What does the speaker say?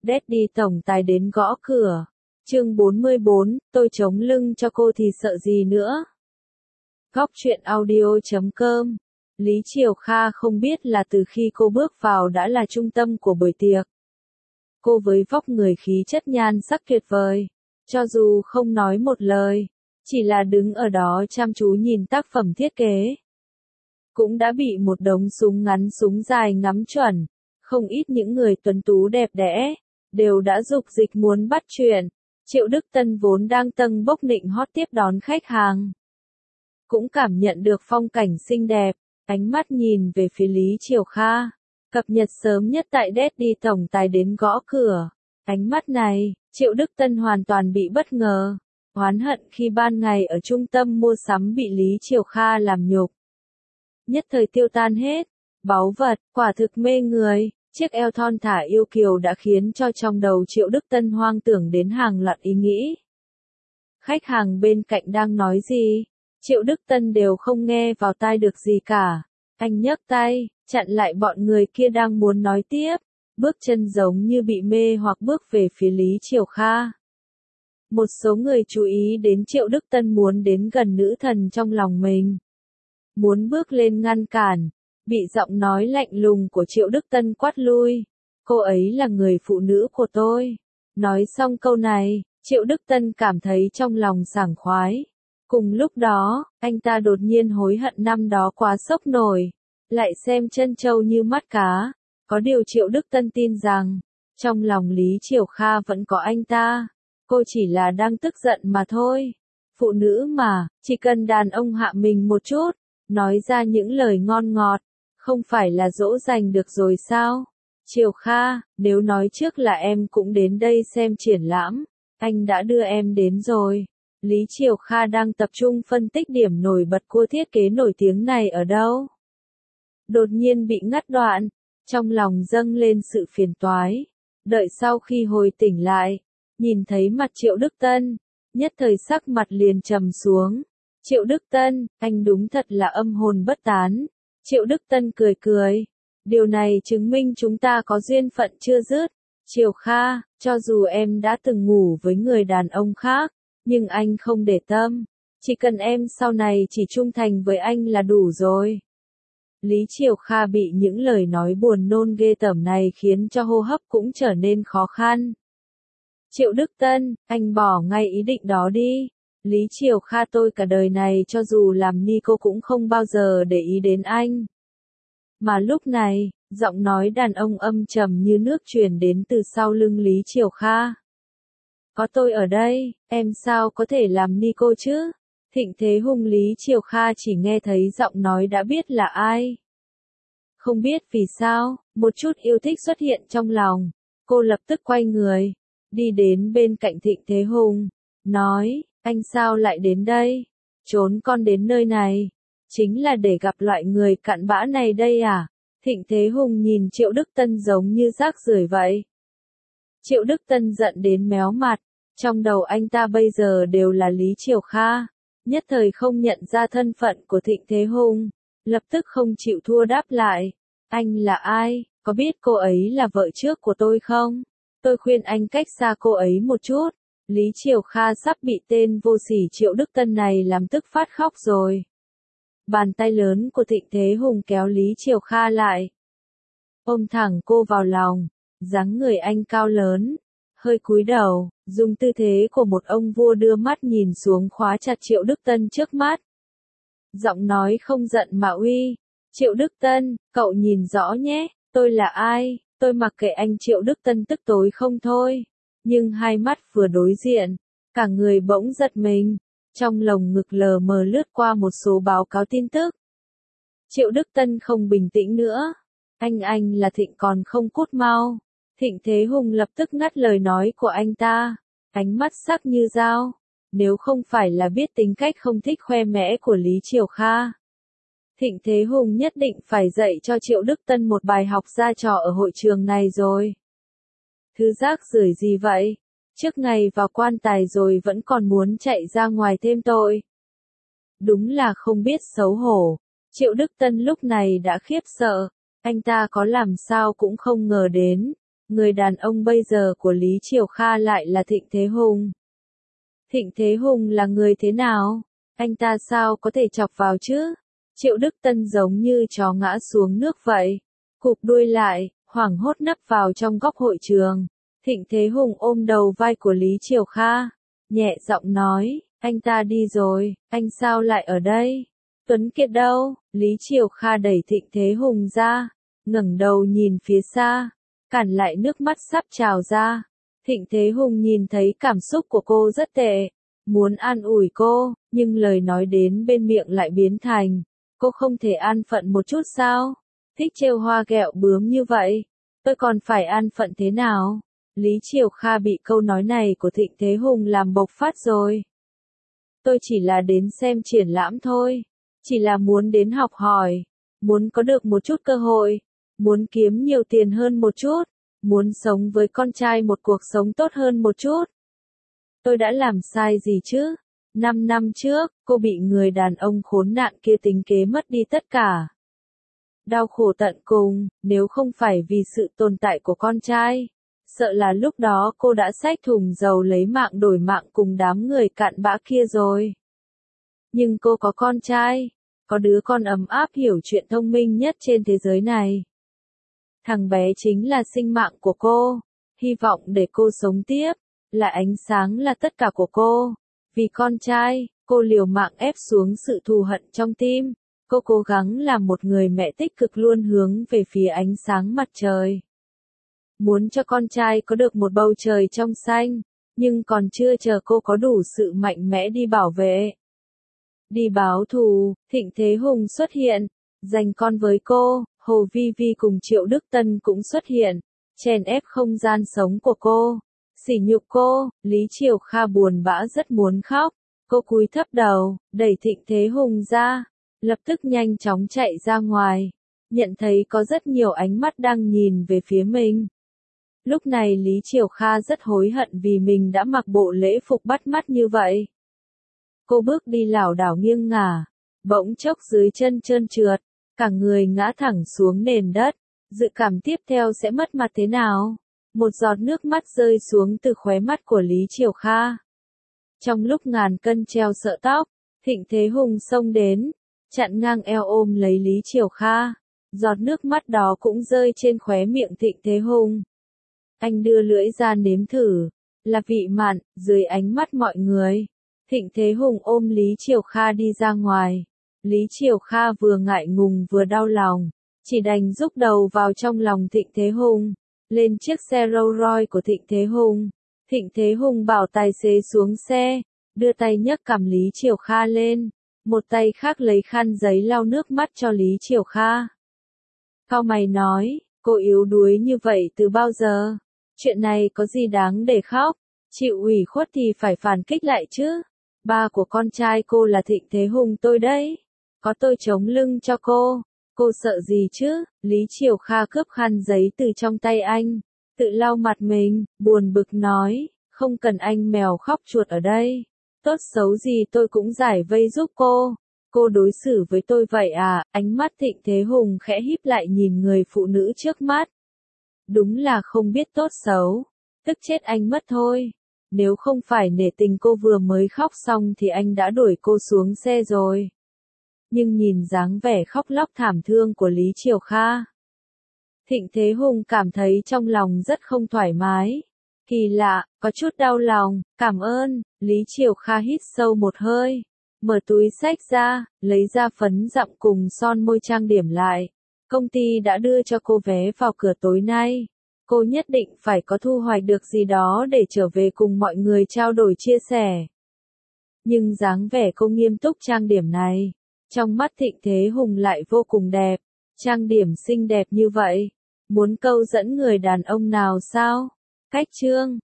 Daddy tổng tài đến gõ cửa. Chương 44, tôi chống lưng cho cô thì sợ gì nữa. Góc truyện audio.com. Lý Triều Kha không biết là từ khi cô bước vào đã là trung tâm của buổi tiệc. Cô với vóc người khí chất nhan sắc tuyệt vời, cho dù không nói một lời, chỉ là đứng ở đó chăm chú nhìn tác phẩm thiết kế, cũng đã bị một đống súng ngắn súng dài ngắm chuẩn. Không ít những người tuấn tú đẹp đẽ đều đã dục dịch muốn bắt chuyện. Triệu Đức Tân vốn đang tâng bốc nịnh hót tiếp đón khách hàng, cũng cảm nhận được phong cảnh xinh đẹp, ánh mắt nhìn về phía Lý Triều Kha. Cập nhật sớm nhất tại Daddy tổng tài đến gõ cửa. Ánh mắt này, Triệu Đức Tân hoàn toàn bị bất ngờ, oán hận khi ban ngày ở trung tâm mua sắm bị Lý Triều Kha làm nhục. Nhất thời tiêu tan hết. Báu vật, quả thực mê người. Chiếc eo thon thả yêu kiều đã khiến cho trong đầu Triệu Đức Tân hoang tưởng đến hàng loạt ý nghĩ. Khách hàng bên cạnh đang nói gì, Triệu Đức Tân đều không nghe vào tai được gì cả. Anh nhấc tay, chặn lại bọn người kia đang muốn nói tiếp, bước chân giống như bị mê hoặc bước về phía Lý Triều Kha. Một số người chú ý đến Triệu Đức Tân muốn đến gần nữ thần trong lòng mình, muốn bước lên ngăn cản, bị giọng nói lạnh lùng của Triệu Đức Tân quát lui. Cô ấy là người phụ nữ của tôi. Nói xong câu này, Triệu Đức Tân cảm thấy trong lòng sảng khoái. Cùng lúc đó, anh ta đột nhiên hối hận năm đó quá sốc nổi, lại xem chân trâu như mắt cá. Có điều Triệu Đức Tân tin rằng, trong lòng Lý Triều Kha vẫn có anh ta. Cô chỉ là đang tức giận mà thôi. Phụ nữ mà, chỉ cần đàn ông hạ mình một chút, nói ra những lời ngon ngọt, không phải là dỗ dành được rồi sao? Triều Kha, nếu nói trước là em cũng đến đây xem triển lãm, anh đã đưa em đến rồi. Lý Triều Kha đang tập trung phân tích điểm nổi bật của thiết kế nổi tiếng này ở đâu. Đột nhiên bị ngắt đoạn, trong lòng dâng lên sự phiền toái. Đợi sau khi hồi tỉnh lại, nhìn thấy mặt Triệu Đức Tân, nhất thời sắc mặt liền trầm xuống. Triệu Đức Tân, anh đúng thật là âm hồn bất tán. Triệu Đức Tân cười cười. Điều này chứng minh chúng ta có duyên phận chưa dứt. Triều Kha, cho dù em đã từng ngủ với người đàn ông khác, nhưng anh không để tâm. Chỉ cần em sau này chỉ trung thành với anh là đủ rồi. Lý Triều Kha bị những lời nói buồn nôn ghê tởm này khiến cho hô hấp cũng trở nên khó khăn. Triệu Đức Tân, anh bỏ ngay ý định đó đi. Lý Triều Kha, tôi cả đời này cho dù làm ni cô cũng không bao giờ để ý đến anh. Mà lúc này, giọng nói đàn ông âm trầm như nước truyền đến từ sau lưng Lý Triều Kha. Có tôi ở đây, em sao có thể làm ni cô chứ? Thịnh Thế Hùng. Lý Triều Kha chỉ nghe thấy giọng nói đã biết là ai. Không biết vì sao, một chút yêu thích xuất hiện trong lòng. Cô lập tức quay người, đi đến bên cạnh Thịnh Thế Hùng, nói, anh sao lại đến đây? Trốn con đến nơi này, chính là để gặp loại người cặn bã này đây à? Thịnh Thế Hùng nhìn Triệu Đức Tân giống như rác rưởi vậy. Triệu Đức Tân giận đến méo mặt, trong đầu anh ta bây giờ đều là Lý Triều Kha, nhất thời không nhận ra thân phận của Thịnh Thế Hùng, lập tức không chịu thua đáp lại. Anh là ai, có biết cô ấy là vợ trước của tôi không? Tôi khuyên anh cách xa cô ấy một chút. Lý Triều Kha sắp bị tên vô sỉ Triệu Đức Tân này làm tức phát khóc rồi. Bàn tay lớn của Thịnh Thế Hùng kéo Lý Triều Kha lại, ôm thẳng cô vào lòng. Dáng người anh cao lớn, hơi cúi đầu, dùng tư thế của một ông vua đưa mắt nhìn xuống khóa chặt Triệu Đức Tân trước mắt. Giọng nói không giận mà uy. Triệu Đức Tân, cậu nhìn rõ nhé, tôi là ai? Tôi mặc kệ anh. Triệu Đức Tân tức tối không thôi, nhưng hai mắt vừa đối diện, cả người bỗng giật mình, trong lồng ngực lờ mờ lướt qua một số báo cáo tin tức. Triệu Đức Tân không bình tĩnh nữa. Anh là Thịnh còn không cút mau. Thịnh Thế Hùng lập tức ngắt lời nói của anh ta, ánh mắt sắc như dao. Nếu không phải là biết tính cách không thích khoe mẽ của Lý Triều Kha, Thịnh Thế Hùng nhất định phải dạy cho Triệu Đức Tân một bài học ra trò ở hội trường này rồi. Thứ rác rưởi gì vậy? Trước ngày vào quan tài rồi vẫn còn muốn chạy ra ngoài thêm tội. Đúng là không biết xấu hổ. Triệu Đức Tân lúc này đã khiếp sợ. Anh ta có làm sao cũng không ngờ đến, Người đàn ông bây giờ của Lý Triều Kha lại là Thịnh Thế Hùng. Thịnh Thế Hùng là người thế nào? Anh ta sao có thể chọc vào chứ? Triệu Đức Tân giống như chó ngã xuống nước vậy. Cụp đuôi lại, hoảng hốt nấp vào trong góc hội trường. Thịnh Thế Hùng ôm đầu vai của Lý Triều Kha. Nhẹ giọng nói, anh ta đi rồi, anh sao lại ở đây? Tuấn Kiệt đâu? Lý Triều Kha đẩy Thịnh Thế Hùng ra, ngẩng đầu nhìn phía xa, cản lại nước mắt sắp trào ra. Thịnh Thế Hùng nhìn thấy cảm xúc của cô rất tệ, muốn an ủi cô, nhưng lời nói đến bên miệng lại biến thành, cô không thể an phận một chút sao? Thích trêu hoa ghẹo bướm như vậy, tôi còn phải an phận thế nào? Lý Triều Kha bị câu nói này của Thịnh Thế Hùng làm bộc phát rồi. Tôi chỉ là đến xem triển lãm thôi, chỉ là muốn đến học hỏi, muốn có được một chút cơ hội, muốn kiếm nhiều tiền hơn một chút, muốn sống với con trai một cuộc sống tốt hơn một chút. Tôi đã làm sai gì chứ? 5 năm trước, cô bị người đàn ông khốn nạn kia tính kế mất đi tất cả. Đau khổ tận cùng, nếu không phải vì sự tồn tại của con trai, sợ là lúc đó cô đã xách thùng dầu lấy mạng đổi mạng cùng đám người cặn bã kia rồi. Nhưng cô có con trai, có đứa con ấm áp hiểu chuyện thông minh nhất trên thế giới này. Thằng bé chính là sinh mạng của cô, hy vọng để cô sống tiếp, là ánh sáng là tất cả của cô. Vì con trai, cô liều mạng ép xuống sự thù hận trong tim. Cô cố gắng làm một người mẹ tích cực luôn hướng về phía ánh sáng mặt trời. Muốn cho con trai có được một bầu trời trong xanh, nhưng còn chưa chờ cô có đủ sự mạnh mẽ đi bảo vệ. Đi báo thù, Thịnh Thế Hùng xuất hiện, giành con với cô, Hồ Vi Vi cùng Triệu Đức Tân cũng xuất hiện, chèn ép không gian sống của cô, sỉ nhục cô. Lý Triều Kha buồn bã rất muốn khóc, cô cúi thấp đầu, đẩy Thịnh Thế Hùng ra, lập tức nhanh chóng chạy ra ngoài, nhận thấy có rất nhiều ánh mắt đang nhìn về phía mình. Lúc này Lý Triều Kha rất hối hận vì mình đã mặc bộ lễ phục bắt mắt như vậy. Cô bước đi lảo đảo nghiêng ngả, bỗng chốc dưới chân trơn trượt, cả người ngã thẳng xuống nền đất, dự cảm tiếp theo sẽ mất mặt thế nào? Một giọt nước mắt rơi xuống từ khóe mắt của Lý Triều Kha. Trong lúc ngàn cân treo sợ tóc, Thịnh Thế Hùng xông đến, chặn ngang eo ôm lấy Lý Triều Kha. Giọt nước mắt đó cũng rơi trên khóe miệng Thịnh Thế Hùng. Anh đưa lưỡi ra nếm thử, là vị mặn, dưới ánh mắt mọi người. Thịnh Thế Hùng ôm Lý Triều Kha đi ra ngoài. Lý Triều Kha vừa ngại ngùng vừa đau lòng, chỉ đành rúc đầu vào trong lòng Thịnh Thế Hùng, lên chiếc xe Rolls Royce của Thịnh Thế Hùng. Thịnh Thế Hùng bảo tài xế xuống xe, đưa tay nhấc cằm Lý Triều Kha lên, một tay khác lấy khăn giấy lau nước mắt cho Lý Triều Kha. Cau mày nói, cô yếu đuối như vậy từ bao giờ? Chuyện này có gì đáng để khóc? Chịu ủy khuất thì phải phản kích lại chứ. Ba của con trai cô là Thịnh Thế Hùng tôi đấy. Có tôi chống lưng cho cô sợ gì chứ? Lý Triều Kha cướp khăn giấy từ trong tay anh, tự lau mặt mình, buồn bực nói, không cần anh mèo khóc chuột ở đây. Tốt xấu gì tôi cũng giải vây giúp cô. Cô đối xử với tôi vậy à? Ánh mắt Thịnh Thế Hùng khẽ híp lại nhìn người phụ nữ trước mắt. Đúng là không biết tốt xấu, tức chết anh mất thôi. Nếu không phải nể tình cô vừa mới khóc xong thì anh đã đuổi cô xuống xe rồi. Nhưng nhìn dáng vẻ khóc lóc thảm thương của Lý Triều Kha, Thịnh Thế Hùng cảm thấy trong lòng rất không thoải mái. Kỳ lạ, có chút đau lòng. Cảm ơn. Lý Triều Kha hít sâu một hơi, mở túi xách ra, lấy ra phấn dặm cùng son môi trang điểm lại. Công ty đã đưa cho cô vé vào cửa tối nay. Cô nhất định phải có thu hoạch được gì đó để trở về cùng mọi người trao đổi chia sẻ. Nhưng dáng vẻ cô nghiêm túc trang điểm này, trong mắt Thịnh Thế Hùng lại vô cùng đẹp. Trang điểm xinh đẹp như vậy, muốn câu dẫn người đàn ông nào sao? Cách chương